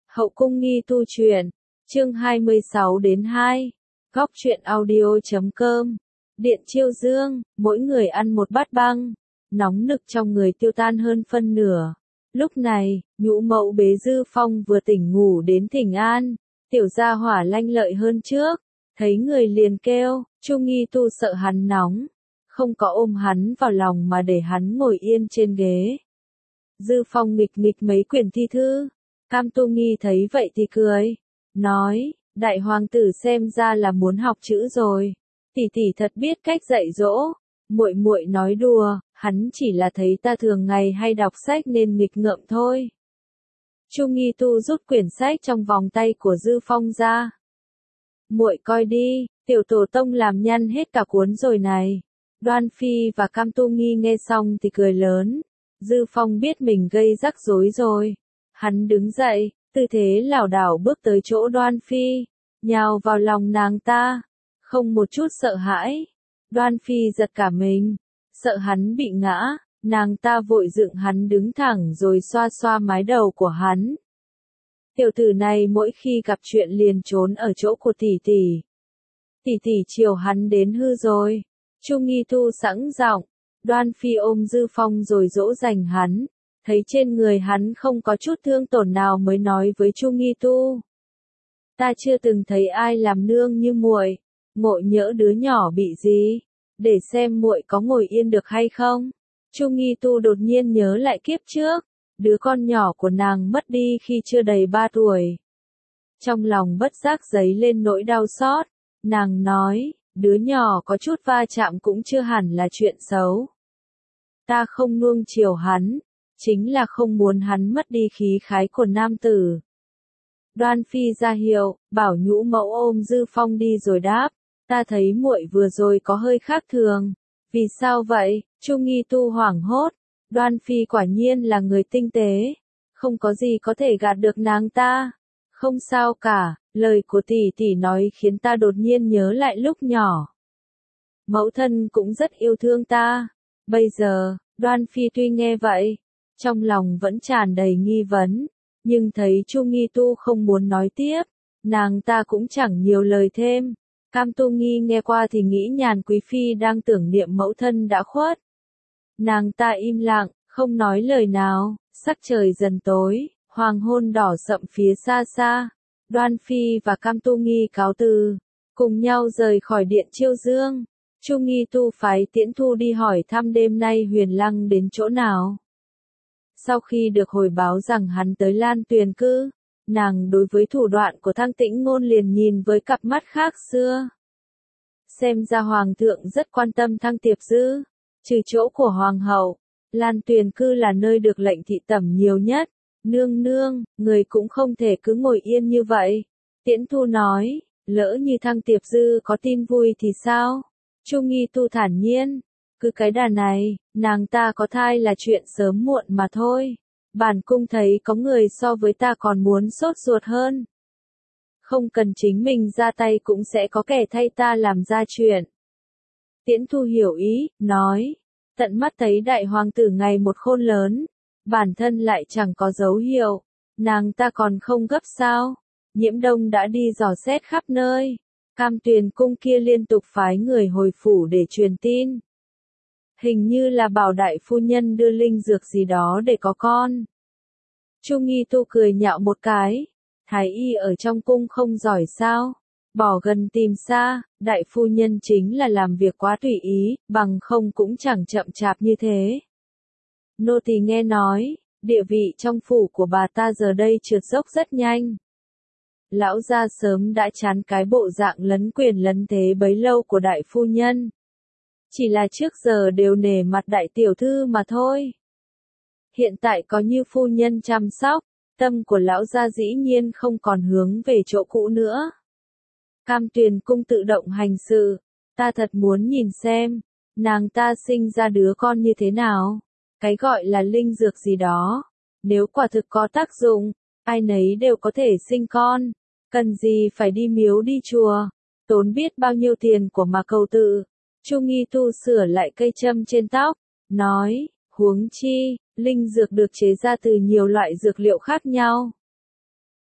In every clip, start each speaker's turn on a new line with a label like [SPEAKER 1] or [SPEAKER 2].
[SPEAKER 1] Hậu cung nghi tu truyện, chương 26 đến 2, góc truyện audio.com, Điện Chiêu Dương, mỗi người ăn một bát băng, nóng nực trong người tiêu tan hơn phân nửa. Lúc này, nhũ mẫu bế Dư Phong vừa tỉnh ngủ đến thỉnh an, tiểu gia hỏa lanh lợi hơn trước, thấy người liền kêu, Chu Nghi Tu sợ hắn nóng, không có ôm hắn vào lòng mà để hắn ngồi yên trên ghế. Dư Phong nghịch nghịch mấy quyển thi thư. Cam Tu Nghi thấy vậy thì cười, nói, đại hoàng tử xem ra là muốn học chữ rồi, tỷ tỷ thật biết cách dạy dỗ. Muội muội nói đùa, hắn chỉ là thấy ta thường ngày hay đọc sách nên nghịch ngợm thôi. Chu Nghi Tu rút quyển sách trong vòng tay của Dư Phong ra. Muội coi đi, tiểu tổ tông làm nhăn hết cả cuốn rồi này. Đoan Phi và Cam Tu Nghi nghe xong thì cười lớn. Dư Phong biết mình gây rắc rối rồi. Hắn đứng dậy, tư thế lảo đảo bước tới chỗ Đoan Phi, nhào vào lòng nàng ta, không một chút sợ hãi. Đoan Phi giật cả mình, sợ hắn bị ngã, nàng ta vội dựng hắn đứng thẳng rồi xoa xoa mái đầu của hắn. Tiểu tử này mỗi khi gặp chuyện liền trốn ở chỗ của tỷ tỷ. Tỷ tỷ chiều hắn đến hư rồi. Chu Nghi Tu sẵn giọng, Đoan Phi ôm Dư Phong rồi dỗ dành hắn. Thấy trên người hắn không có chút thương tổn nào mới nói với Chu Nghi Tu. Ta chưa từng thấy ai làm nương như muội, ngộ nhỡ đứa nhỏ bị gì, để xem muội có ngồi yên được hay không. Chu Nghi Tu đột nhiên nhớ lại kiếp trước, đứa con nhỏ của nàng mất đi khi chưa đầy 3 tuổi. Trong lòng bất giác dấy lên nỗi đau xót, nàng nói, đứa nhỏ có chút va chạm cũng chưa hẳn là chuyện xấu. Ta không nuông chiều hắn, chính là không muốn hắn mất đi khí khái của nam tử. Đoan Phi ra hiệu, bảo nhũ mẫu ôm Dư Phong đi rồi đáp, ta thấy muội vừa rồi có hơi khác thường. Vì sao vậy? Chu Nghi Tu hoảng hốt. Đoan Phi quả nhiên là người tinh tế, không có gì có thể gạt được nàng ta. Không sao cả, lời của tỷ tỷ nói khiến ta đột nhiên nhớ lại lúc nhỏ. Mẫu thân cũng rất yêu thương ta. Bây giờ, Đoan Phi tuy nghe vậy, trong lòng vẫn tràn đầy nghi vấn, nhưng thấy Chu Nghi Tu không muốn nói tiếp, nàng ta cũng chẳng nhiều lời thêm. Cam Tu Nghi nghe qua thì nghĩ Nhàn Quý Phi đang tưởng niệm mẫu thân đã khuất. Nàng ta im lặng, không nói lời nào, sắc trời dần tối, hoàng hôn đỏ sậm phía xa xa. Đoan Phi và Cam Tu Nghi cáo từ, cùng nhau rời khỏi Điện Chiêu Dương. Chu Nghi Tu phái Tiễn Thu đi hỏi thăm đêm nay Huyền Lăng đến chỗ nào. Sau khi được hồi báo rằng hắn tới Lan Tuyền Cư, nàng đối với thủ đoạn của Thăng Tĩnh Ngôn liền nhìn với cặp mắt khác xưa. Xem ra Hoàng thượng rất quan tâm Thăng Tiệp Dư, trừ chỗ của Hoàng hậu, Lan Tuyền Cư là nơi được lệnh thị tẩm nhiều nhất. Nương nương, người cũng không thể cứ ngồi yên như vậy. Tiễn Thu nói, lỡ như Thăng Tiệp Dư có tin vui thì sao? Chu Nghi Tu thản nhiên, cứ cái đà này, nàng ta có thai là chuyện sớm muộn mà thôi. Bản cung thấy có người so với ta còn muốn sốt ruột hơn. Không cần chính mình ra tay cũng sẽ có kẻ thay ta làm ra chuyện. Tiễn Thu hiểu ý, nói, tận mắt thấy đại hoàng tử ngày một khôn lớn, bản thân lại chẳng có dấu hiệu, nàng ta còn không gấp sao? Nhiễm Đông đã đi dò xét khắp nơi. Cam Tuyền cung kia liên tục phái người hồi phủ để truyền tin. Hình như là bảo đại phu nhân đưa linh dược gì đó để có con. Chu Nghi Tu cười nhạo một cái. Thái y ở trong cung không giỏi sao? Bỏ gần tìm xa, đại phu nhân chính là làm việc quá tùy ý, bằng không cũng chẳng chậm chạp như thế. Nô tỳ nghe nói, địa vị trong phủ của bà ta giờ đây trượt dốc rất nhanh. Lão gia sớm đã chán cái bộ dạng lấn quyền lấn thế bấy lâu của đại phu nhân. Chỉ là trước giờ đều nể mặt đại tiểu thư mà thôi. Hiện tại có như phu nhân chăm sóc, tâm của lão gia dĩ nhiên không còn hướng về chỗ cũ nữa. Cam Tuyền cung tự động hành sự, ta thật muốn nhìn xem, nàng ta sinh ra đứa con như thế nào. Cái gọi là linh dược gì đó, nếu quả thực có tác dụng, ai nấy đều có thể sinh con. Cần gì phải đi miếu đi chùa, tốn biết bao nhiêu tiền của mà cầu tự. Chu Nghi Tu sửa lại cây châm trên tóc, nói, huống chi, linh dược được chế ra từ nhiều loại dược liệu khác nhau.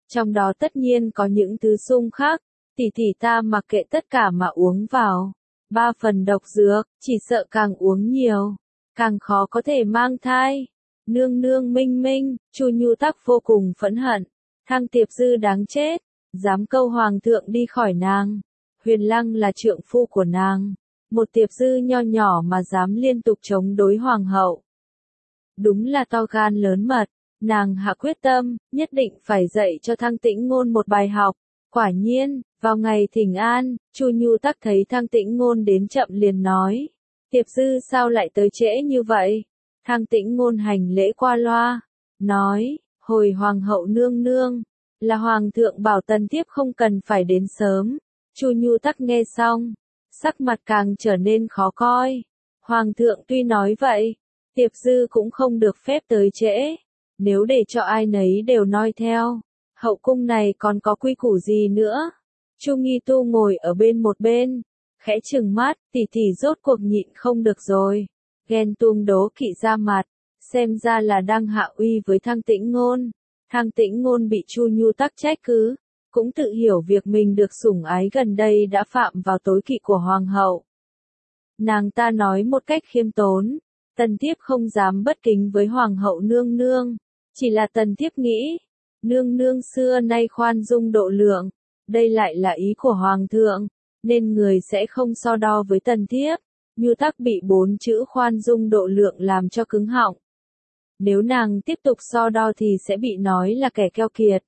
[SPEAKER 1] Trong đó tất nhiên có những thứ xung khắc, tỷ ta mặc kệ tất cả mà uống vào. 3 phần độc dược, chỉ sợ càng uống nhiều, càng khó có thể mang thai. Nương nương minh minh, Chu Nhu Tắc vô cùng phẫn hận. Thang Tiệp Dư đáng chết, dám câu hoàng thượng đi khỏi nàng. Huyền Lăng là trượng phu của nàng. Một Tiệp Dư nho nhỏ mà dám liên tục chống đối hoàng hậu. Đúng là to gan lớn mật. Nàng hạ quyết tâm, nhất định phải dạy cho Thang Tĩnh Ngôn một bài học. Quả nhiên, vào ngày thỉnh an, Chu Nhu Tắc thấy Thang Tĩnh Ngôn đến chậm liền nói. Tiệp Dư sao lại tới trễ như vậy? Thang Tĩnh Ngôn hành lễ qua loa. Nói, hồi hoàng hậu nương nương, là hoàng thượng bảo tần thiếp không cần phải đến sớm. Chu Nhu Tắc nghe xong, sắc mặt càng trở nên khó coi. Hoàng thượng tuy nói vậy, Tiệp Dư cũng không được phép tới trễ. Nếu để cho ai nấy đều noi theo, hậu cung này còn có quy củ gì nữa? Chu Nghi Tu ngồi ở một bên, khẽ trừng mắt, tỷ rốt cuộc nhịn không được rồi. Ghen tuông đố kỵ ra mặt, xem ra là đang hạ uy với Thang Tĩnh Ngôn. Thang Tĩnh Ngôn bị Chu Nhu Tắc trách cứ, cũng tự hiểu việc mình được sủng ái gần đây đã phạm vào tối kỵ của hoàng hậu. Nàng ta nói một cách khiêm tốn, tần thiếp không dám bất kính với hoàng hậu nương nương, chỉ là tần thiếp nghĩ, nương nương xưa nay khoan dung độ lượng, đây lại là ý của hoàng thượng, nên người sẽ không so đo với tần thiếp. Nhu Tắc bị 4 chữ khoan dung độ lượng làm cho cứng họng. Nếu nàng tiếp tục so đo thì sẽ bị nói là kẻ keo kiệt.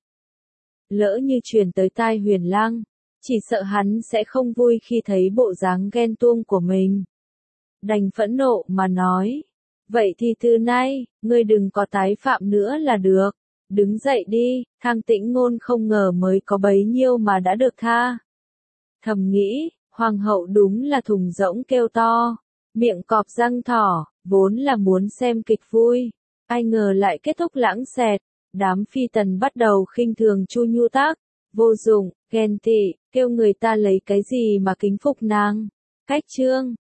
[SPEAKER 1] Lỡ như truyền tới tai Huyền Lăng, chỉ sợ hắn sẽ không vui khi thấy bộ dáng ghen tuông của mình. Đành phẫn nộ mà nói, vậy thì từ nay, ngươi đừng có tái phạm nữa là được. Đứng dậy đi, Thang Tĩnh Ngôn không ngờ mới có bấy nhiêu mà đã được tha. Thầm nghĩ, hoàng hậu đúng là thùng rỗng kêu to, miệng cọp răng thỏ, vốn là muốn xem kịch vui, ai ngờ lại kết thúc lãng xẹt. Đám phi tần bắt đầu khinh thường Chu Nhu Tắc, vô dụng, ghen tị, kêu người ta lấy cái gì mà kính phục nàng. Cách chương